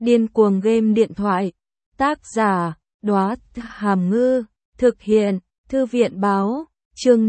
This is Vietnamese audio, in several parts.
Điên cuồng game điện thoại. Tác giả, Đóa Hàm Ngư. Thực hiện, Thư viện Báo. Chương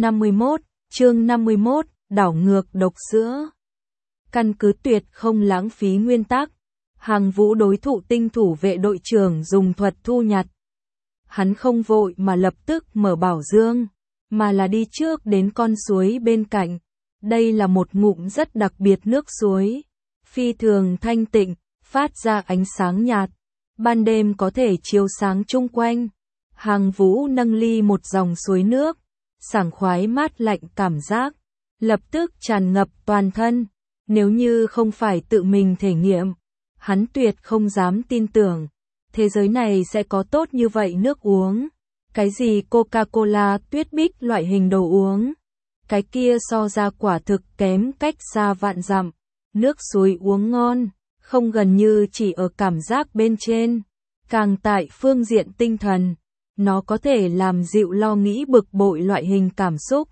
51, đảo ngược độc sữa. Căn cứ tuyệt không lãng phí nguyên tắc. Hàng Vũ đối thủ tinh thủ vệ đội trưởng dùng thuật thu nhặt. Hắn không vội mà lập tức mở bảo dương, mà là đi trước đến con suối bên cạnh. Đây là một ngụm rất đặc biệt nước suối, phi thường thanh tịnh, phát ra ánh sáng nhạt, ban đêm có thể chiếu sáng chung quanh. Hàng Vũ nâng ly một dòng suối nước, sảng khoái mát lạnh cảm giác, lập tức tràn ngập toàn thân. Nếu như không phải tự mình thể nghiệm, hắn tuyệt không dám tin tưởng, thế giới này sẽ có tốt như vậy nước uống. Cái gì Coca-Cola, Tuyết Bích loại hình đồ uống, cái kia so ra quả thực kém cách xa vạn dặm. Nước suối uống ngon, không gần như chỉ ở cảm giác bên trên, càng tại phương diện tinh thần, nó có thể làm dịu lo nghĩ bực bội loại hình cảm xúc,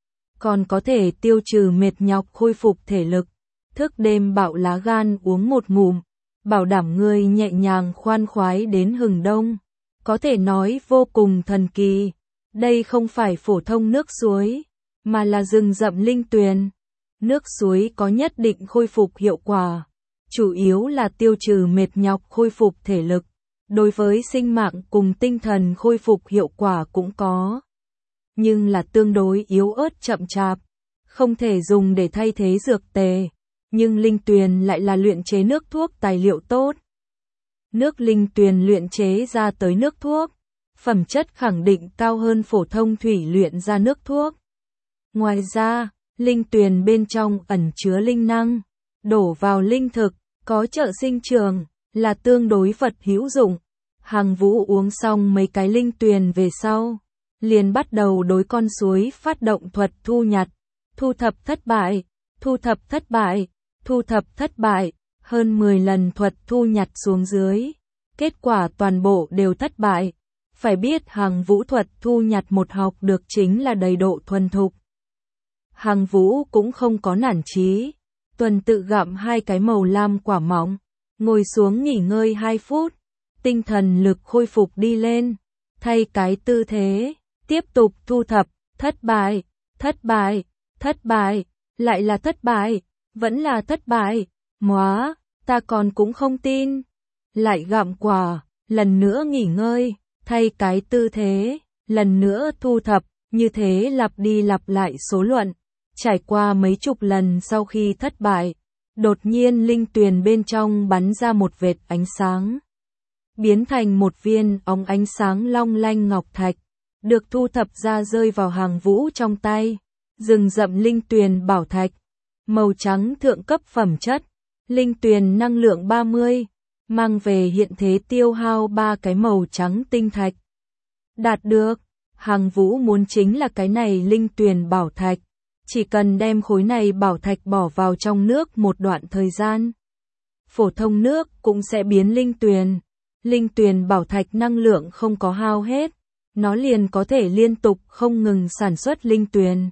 còn có thể tiêu trừ mệt nhọc khôi phục thể lực. Thức đêm bạo lá gan uống một ngụm, bảo đảm người nhẹ nhàng khoan khoái đến hừng đông, có thể nói vô cùng thần kỳ. Đây không phải phổ thông nước suối, mà là rừng rậm linh tuyền. Nước suối có nhất định khôi phục hiệu quả, chủ yếu là tiêu trừ mệt nhọc khôi phục thể lực, đối với sinh mạng cùng tinh thần khôi phục hiệu quả cũng có, nhưng là tương đối yếu ớt chậm chạp, không thể dùng để thay thế dược tề. Nhưng linh tuyền lại là luyện chế nước thuốc tài liệu tốt. Nước linh tuyền luyện chế ra tới nước thuốc, phẩm chất khẳng định cao hơn phổ thông thủy luyện ra nước thuốc. Ngoài ra, linh tuyền bên trong ẩn chứa linh năng, đổ vào linh thực, có trợ sinh trường, là tương đối vật hữu dụng. Hàng Vũ uống xong mấy cái linh tuyền về sau, liền bắt đầu đối con suối phát động thuật thu nhặt, thu thập thất bại, thu thập thất bại, thu thập thất bại, hơn 10 lần thuật thu nhặt xuống dưới, kết quả toàn bộ đều thất bại. Phải biết Hàng Vũ thuật thu nhặt một học được chính là đầy độ thuần thục. Hàng Vũ cũng không có nản chí, tuần tự gặm 2 cái màu lam quả mọng, ngồi xuống nghỉ ngơi 2 phút, tinh thần lực khôi phục đi lên, thay cái tư thế, tiếp tục thu thập, thất bại, thất bại, thất bại, lại là thất bại, vẫn là thất bại, móa, ta còn cũng không tin. Lại gặm quả, lần nữa nghỉ ngơi, thay cái tư thế, lần nữa thu thập, như thế lặp đi lặp lại số luận. Trải qua mấy chục lần sau khi thất bại, đột nhiên linh tuyền bên trong bắn ra một vệt ánh sáng, biến thành một viên óng ánh sáng long lanh ngọc thạch, được thu thập ra rơi vào Hàng Vũ trong tay. Rừng rậm linh tuyền bảo thạch, màu trắng thượng cấp phẩm chất, linh tuyền năng lượng 30, mang về hiện thế tiêu hao 3 cái màu trắng tinh thạch. Đạt được, Hàng Vũ muốn chính là cái này linh tuyền bảo thạch, chỉ cần đem khối này bảo thạch bỏ vào trong nước một đoạn thời gian, phổ thông nước cũng sẽ biến linh tuyền. Linh tuyền bảo thạch năng lượng không có hao hết, nó liền có thể liên tục không ngừng sản xuất linh tuyền.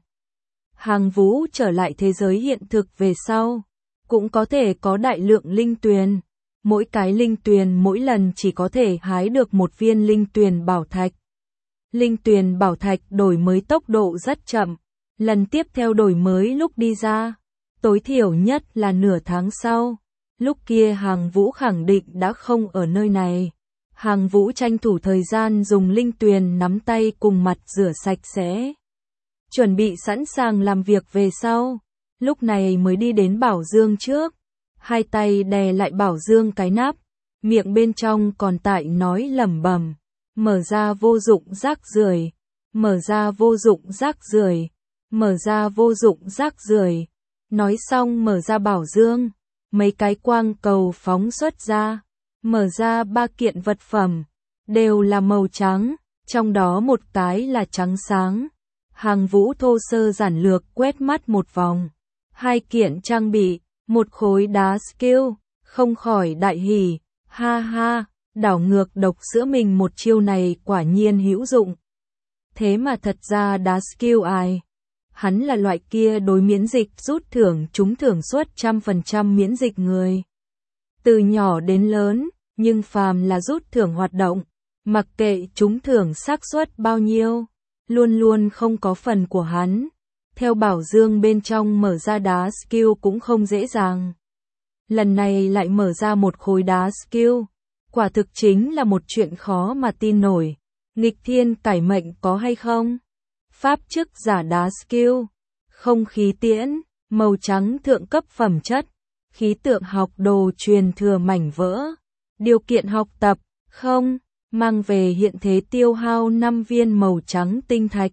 Hàng Vũ trở lại thế giới hiện thực về sau, cũng có thể có đại lượng linh tuyền. Mỗi cái linh tuyền mỗi lần chỉ có thể hái được một viên linh tuyền bảo thạch. Linh tuyền bảo thạch đổi mới tốc độ rất chậm, lần tiếp theo đổi mới lúc đi ra, tối thiểu nhất là nửa tháng sau. Lúc kia Hàng Vũ khẳng định đã không ở nơi này. Hàng Vũ tranh thủ thời gian dùng linh tuyền nắm tay cùng mặt rửa sạch sẽ, chuẩn bị sẵn sàng làm việc về sau. Lúc này mới đi đến bảo dương trước, 2 tay đè lại bảo dương cái nắp, miệng bên trong còn tại nói lẩm bẩm, mở ra vô dụng rác rưởi, mở ra vô dụng rác rưởi, mở ra vô dụng rác rưởi. Nói xong mở ra bảo dương, mấy cái quang cầu phóng xuất ra, mở ra 3 kiện vật phẩm, đều là màu trắng, trong đó một cái là trắng sáng. Hàng Vũ thô sơ giản lược quét mắt một vòng, 2 kiện trang bị, một khối đá skill, không khỏi đại hỉ, ha ha, đảo ngược độc sữa mình một chiêu này quả nhiên hữu dụng. Thế mà thật ra đá skill ai? Hắn là loại kia đối miễn dịch rút thưởng trúng thưởng suất 100% miễn dịch người. Từ nhỏ đến lớn, Nhưng phàm là rút thưởng hoạt động, mặc kệ trúng thưởng xác suất bao nhiêu, luôn luôn không có phần của hắn. Theo Bảo Dương bên trong mở ra đá skill cũng không dễ dàng. Lần này lại mở ra một khối đá skill, quả thực chính là một chuyện khó mà tin nổi. Nghịch thiên cải mệnh có hay không? Pháp chức giả đá skill, không khí tiễn, màu trắng thượng cấp phẩm chất, khí tượng học đồ truyền thừa mảnh vỡ, điều kiện học tập, không, mang về hiện thế tiêu hao 5 viên màu trắng tinh thạch.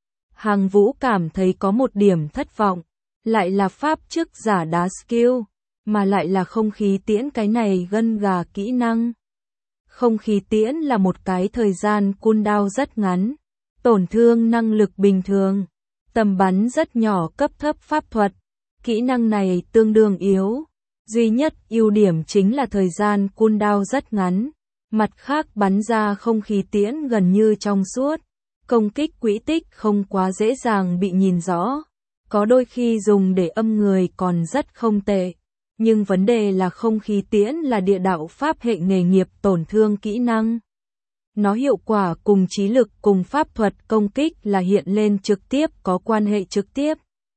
Hàng Vũ cảm thấy có một điểm thất vọng, lại là pháp chức giả đá skill, mà lại là không khí tiễn, cái này gân gà kỹ năng. Không khí tiễn là một cái thời gian cooldown rất ngắn, tổn thương năng lực bình thường, tầm bắn rất nhỏ, cấp thấp pháp thuật. Kỹ năng này tương đương yếu, duy nhất ưu điểm chính là thời gian cooldown rất ngắn, mặt khác bắn ra không khí tiễn gần như trong suốt, công kích quỹ tích không quá dễ dàng bị nhìn rõ, có đôi khi dùng để âm người còn rất không tệ. Nhưng vấn đề là không khí tiễn là địa đạo pháp hệ nghề nghiệp tổn thương kỹ năng. Nó hiệu quả cùng trí lực cùng pháp thuật công kích là hiện lên trực tiếp, có quan hệ trực tiếp.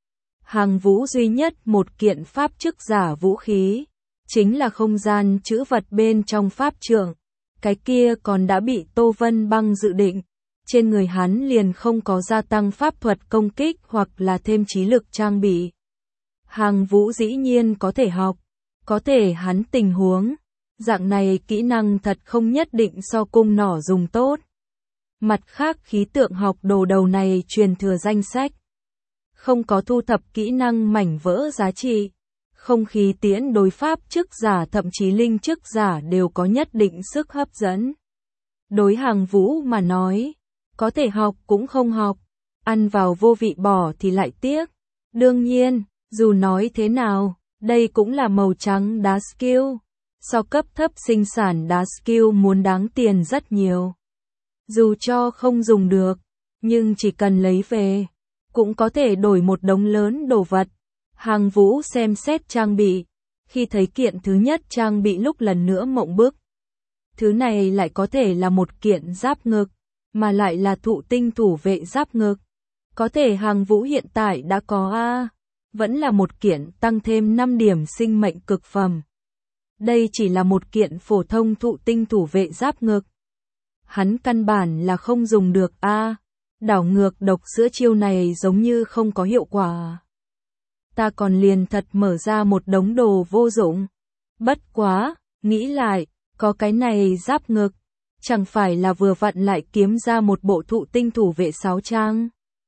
Hàng Vũ duy nhất một kiện pháp chức giả vũ khí, chính là không gian trữ vật bên trong pháp trượng. Cái kia còn đã bị Tô Vân Băng dự định. Trên người hắn liền không có gia tăng pháp thuật công kích hoặc là thêm trí lực trang bị. Hàng Vũ dĩ nhiên có thể học, có thể hắn tình huống, dạng này kỹ năng thật không nhất định so cung nỏ dùng tốt. Mặt khác khí tượng học đồ đầu này truyền thừa danh sách, không có thu thập kỹ năng mảnh vỡ giá trị, không khí tiễn đối pháp chức giả thậm chí linh chức giả đều có nhất định sức hấp dẫn. Đối Hàng Vũ mà nói, có thể học cũng không học, ăn vào vô vị bỏ thì lại tiếc. Đương nhiên, dù nói thế nào, đây cũng là màu trắng đá skill, so cấp thấp sinh sản đá skill muốn đáng tiền rất nhiều. Dù cho không dùng được, nhưng chỉ cần lấy về, cũng có thể đổi một đống lớn đồ vật. Hàng Vũ xem xét trang bị, khi thấy kiện thứ nhất trang bị lúc lần nữa mộng bức. Thứ này lại có thể là một kiện giáp ngực, mà lại là thụ tinh thủ vệ giáp ngực. Có thể Hàng Vũ hiện tại đã có vẫn là một kiện tăng thêm 5 điểm sinh mệnh cực phẩm. Đây chỉ là một kiện phổ thông thụ tinh thủ vệ giáp ngực. Hắn căn bản là không dùng được đảo ngược độc sữa chiêu này giống như không có hiệu quả. Ta còn liền thật mở ra một đống đồ vô dụng. Bất quá, nghĩ lại, có cái này giáp ngực, chẳng phải là vừa vặn lại kiếm ra một bộ thụ tinh thủ vệ 6 trang.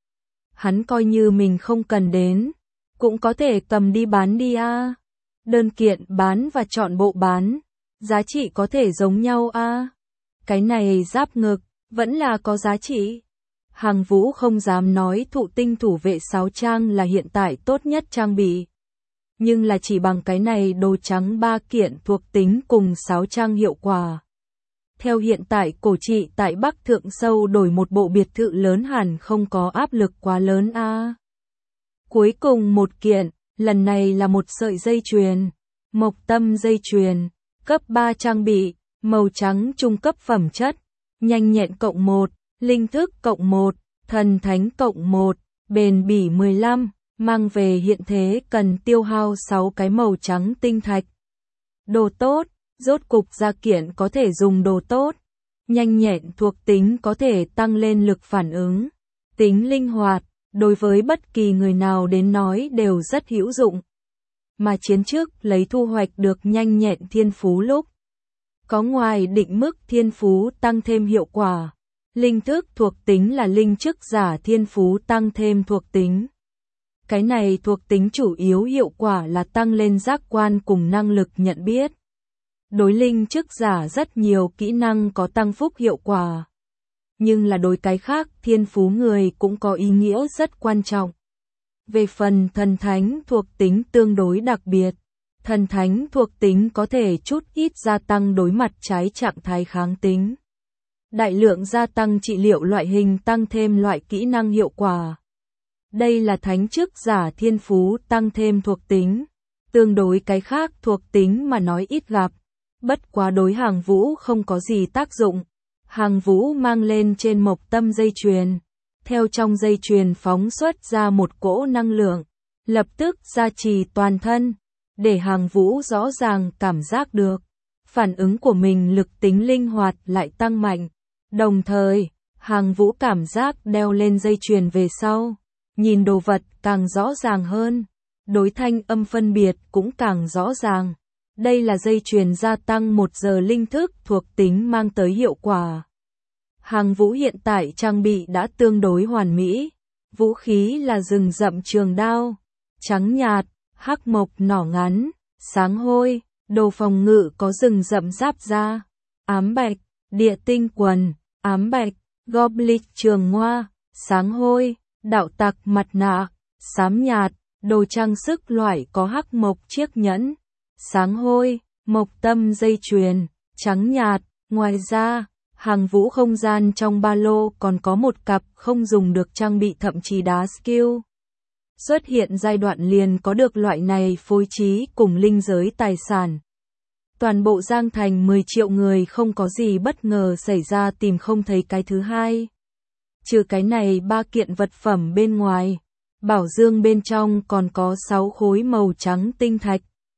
Hắn coi như mình không cần đến, cũng có thể cầm đi bán đi Đơn kiện bán và chọn bộ bán, giá trị có thể giống nhau Cái này giáp ngực, vẫn là có giá trị. Hàng Vũ không dám nói thụ tinh thủ vệ 6 trang là hiện tại tốt nhất trang bị. Nhưng là chỉ bằng cái này đồ trắng 3 kiện thuộc tính cùng 6 trang hiệu quả. Theo hiện tại cổ trị tại Bắc Thượng Sâu đổi một bộ biệt thự lớn hẳn không có áp lực quá lớn Cuối cùng một kiện, lần này là một sợi dây chuyền, mộc tâm dây chuyền, cấp 3 trang bị, màu trắng trung cấp phẩm chất, nhanh nhẹn cộng 1, linh thức cộng 1, thần thánh cộng 1, bền bỉ 15, mang về hiện thế cần tiêu hao 6 cái màu trắng tinh thạch. Đồ tốt, rốt cục ra kiện có thể dùng đồ tốt. Nhanh nhẹn thuộc tính có thể tăng lên lực phản ứng, tính linh hoạt, đối với bất kỳ người nào đến nói đều rất hữu dụng. Mà chiến trước lấy thu hoạch được nhanh nhẹn thiên phú lúc, có ngoài định mức thiên phú tăng thêm hiệu quả. Linh thức thuộc tính là linh chức giả thiên phú tăng thêm thuộc tính. Cái này thuộc tính chủ yếu hiệu quả là tăng lên giác quan cùng năng lực nhận biết. Đối linh chức giả rất nhiều kỹ năng có tăng phúc hiệu quả. Nhưng là đối cái khác thiên phú người cũng có ý nghĩa rất quan trọng. Về phần thần thánh thuộc tính tương đối đặc biệt. Thần thánh thuộc tính có thể chút ít gia tăng đối mặt trái trạng thái kháng tính. Đại lượng gia tăng trị liệu loại hình tăng thêm loại kỹ năng hiệu quả. Đây là thánh chức giả thiên phú tăng thêm thuộc tính. Tương đối cái khác thuộc tính mà nói ít gặp. bất quá đối Hàng Vũ không có gì tác dụng. Hàng Vũ mang lên trên Mộc Tâm dây chuyền, theo trong dây chuyền phóng xuất ra một cỗ năng lượng, lập tức gia trì toàn thân, để Hàng Vũ rõ ràng cảm giác được. Phản ứng của mình lực tính linh hoạt lại tăng mạnh, đồng thời, Hàng Vũ cảm giác đeo lên dây chuyền về sau, nhìn đồ vật càng rõ ràng hơn, đối thanh âm phân biệt cũng càng rõ ràng. Đây là dây chuyền gia tăng 1 giờ linh thức thuộc tính mang tới hiệu quả. Hàng Vũ hiện tại trang bị đã tương đối hoàn mỹ, vũ khí là rừng rậm trường đao, trắng nhạt, hắc mộc nỏ ngắn, sáng hôi, đồ phòng ngự có rừng rậm giáp da, ám bạch, địa tinh quần, ám bạch, goblin trường ngoa, sáng hôi, đạo tặc mặt nạ, xám nhạt, đồ trang sức loại có hắc mộc chiếc nhẫn, sáng hôi, Mộc Tâm dây chuyền, trắng nhạt. Ngoài ra, Hàng Vũ không gian trong ba lô còn có một cặp không dùng được trang bị thậm chí đá skill. Xuất hiện giai đoạn liền có được loại này phối trí cùng linh giới tài sản. Toàn bộ Giang Thành 10 triệu người không có gì bất ngờ xảy ra tìm không thấy cái thứ hai. Trừ cái này 3 kiện vật phẩm bên ngoài, bảo dương bên trong còn có 6 khối màu trắng tinh thạch.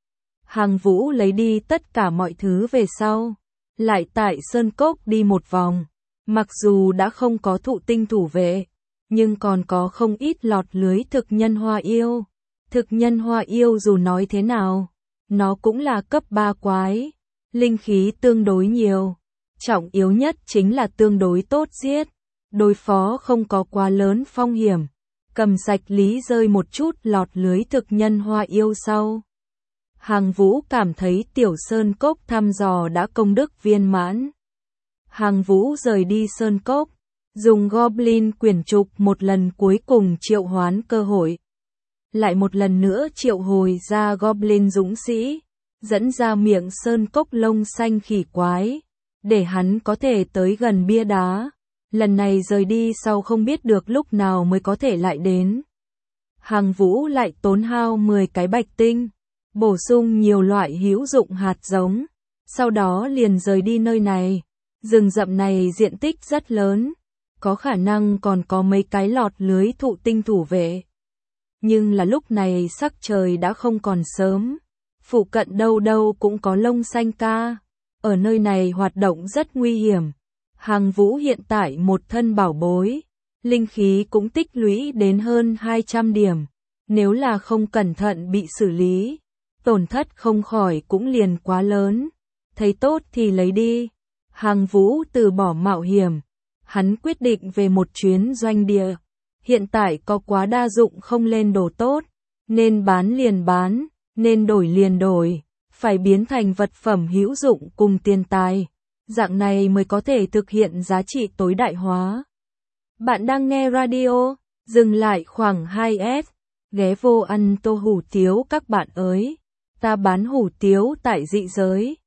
Hàng Vũ lấy đi tất cả mọi thứ về sau, lại tại Sơn Cốc đi một vòng, mặc dù đã không có thụ tinh thủ vệ, nhưng còn có không ít lọt lưới thực nhân hoa yêu. Thực nhân hoa yêu dù nói thế nào, nó cũng là cấp 3 quái, linh khí tương đối nhiều, trọng yếu nhất chính là tương đối tốt giết, đối phó không có quá lớn phong hiểm, cầm sạch lý rơi một chút lọt lưới thực nhân hoa yêu sau. Hàng Vũ cảm thấy Tiểu Sơn Cốc thăm dò đã công đức viên mãn. Hàng Vũ rời đi Sơn Cốc, dùng Goblin quyển trục một lần cuối cùng triệu hoán cơ hội. Lại một lần nữa triệu hồi ra Goblin dũng sĩ, dẫn ra miệng Sơn Cốc lông xanh khỉ quái, để hắn có thể tới gần bia đá. Lần này rời đi sau không biết được lúc nào mới có thể lại đến. Hàng Vũ lại tốn hao 10 cái bạch tinh, bổ sung nhiều loại hữu dụng hạt giống, sau đó liền rời đi nơi này. Rừng rậm này diện tích rất lớn, có khả năng còn có mấy cái lọt lưới thụ tinh thủ vệ. Nhưng là lúc này sắc trời đã không còn sớm, phụ cận đâu đâu cũng có lông xanh ca, ở nơi này hoạt động rất nguy hiểm. Hàng Vũ hiện tại một thân bảo bối, linh khí cũng tích lũy đến hơn 200 điểm, nếu là không cẩn thận bị xử lý, tổn thất không khỏi cũng liền quá lớn, thấy tốt thì lấy đi. Hàng Vũ từ bỏ mạo hiểm, hắn quyết định về một chuyến doanh địa, hiện tại có quá đa dụng không lên đồ tốt, nên bán liền bán, nên đổi liền đổi, phải biến thành vật phẩm hữu dụng cùng tiền tài, dạng này mới có thể thực hiện giá trị tối đại hóa. Bạn đang nghe radio, dừng lại khoảng 2S, ghé vô ăn tô hủ tiếu các bạn ơi, ta bán hủ tiếu tại dị giới.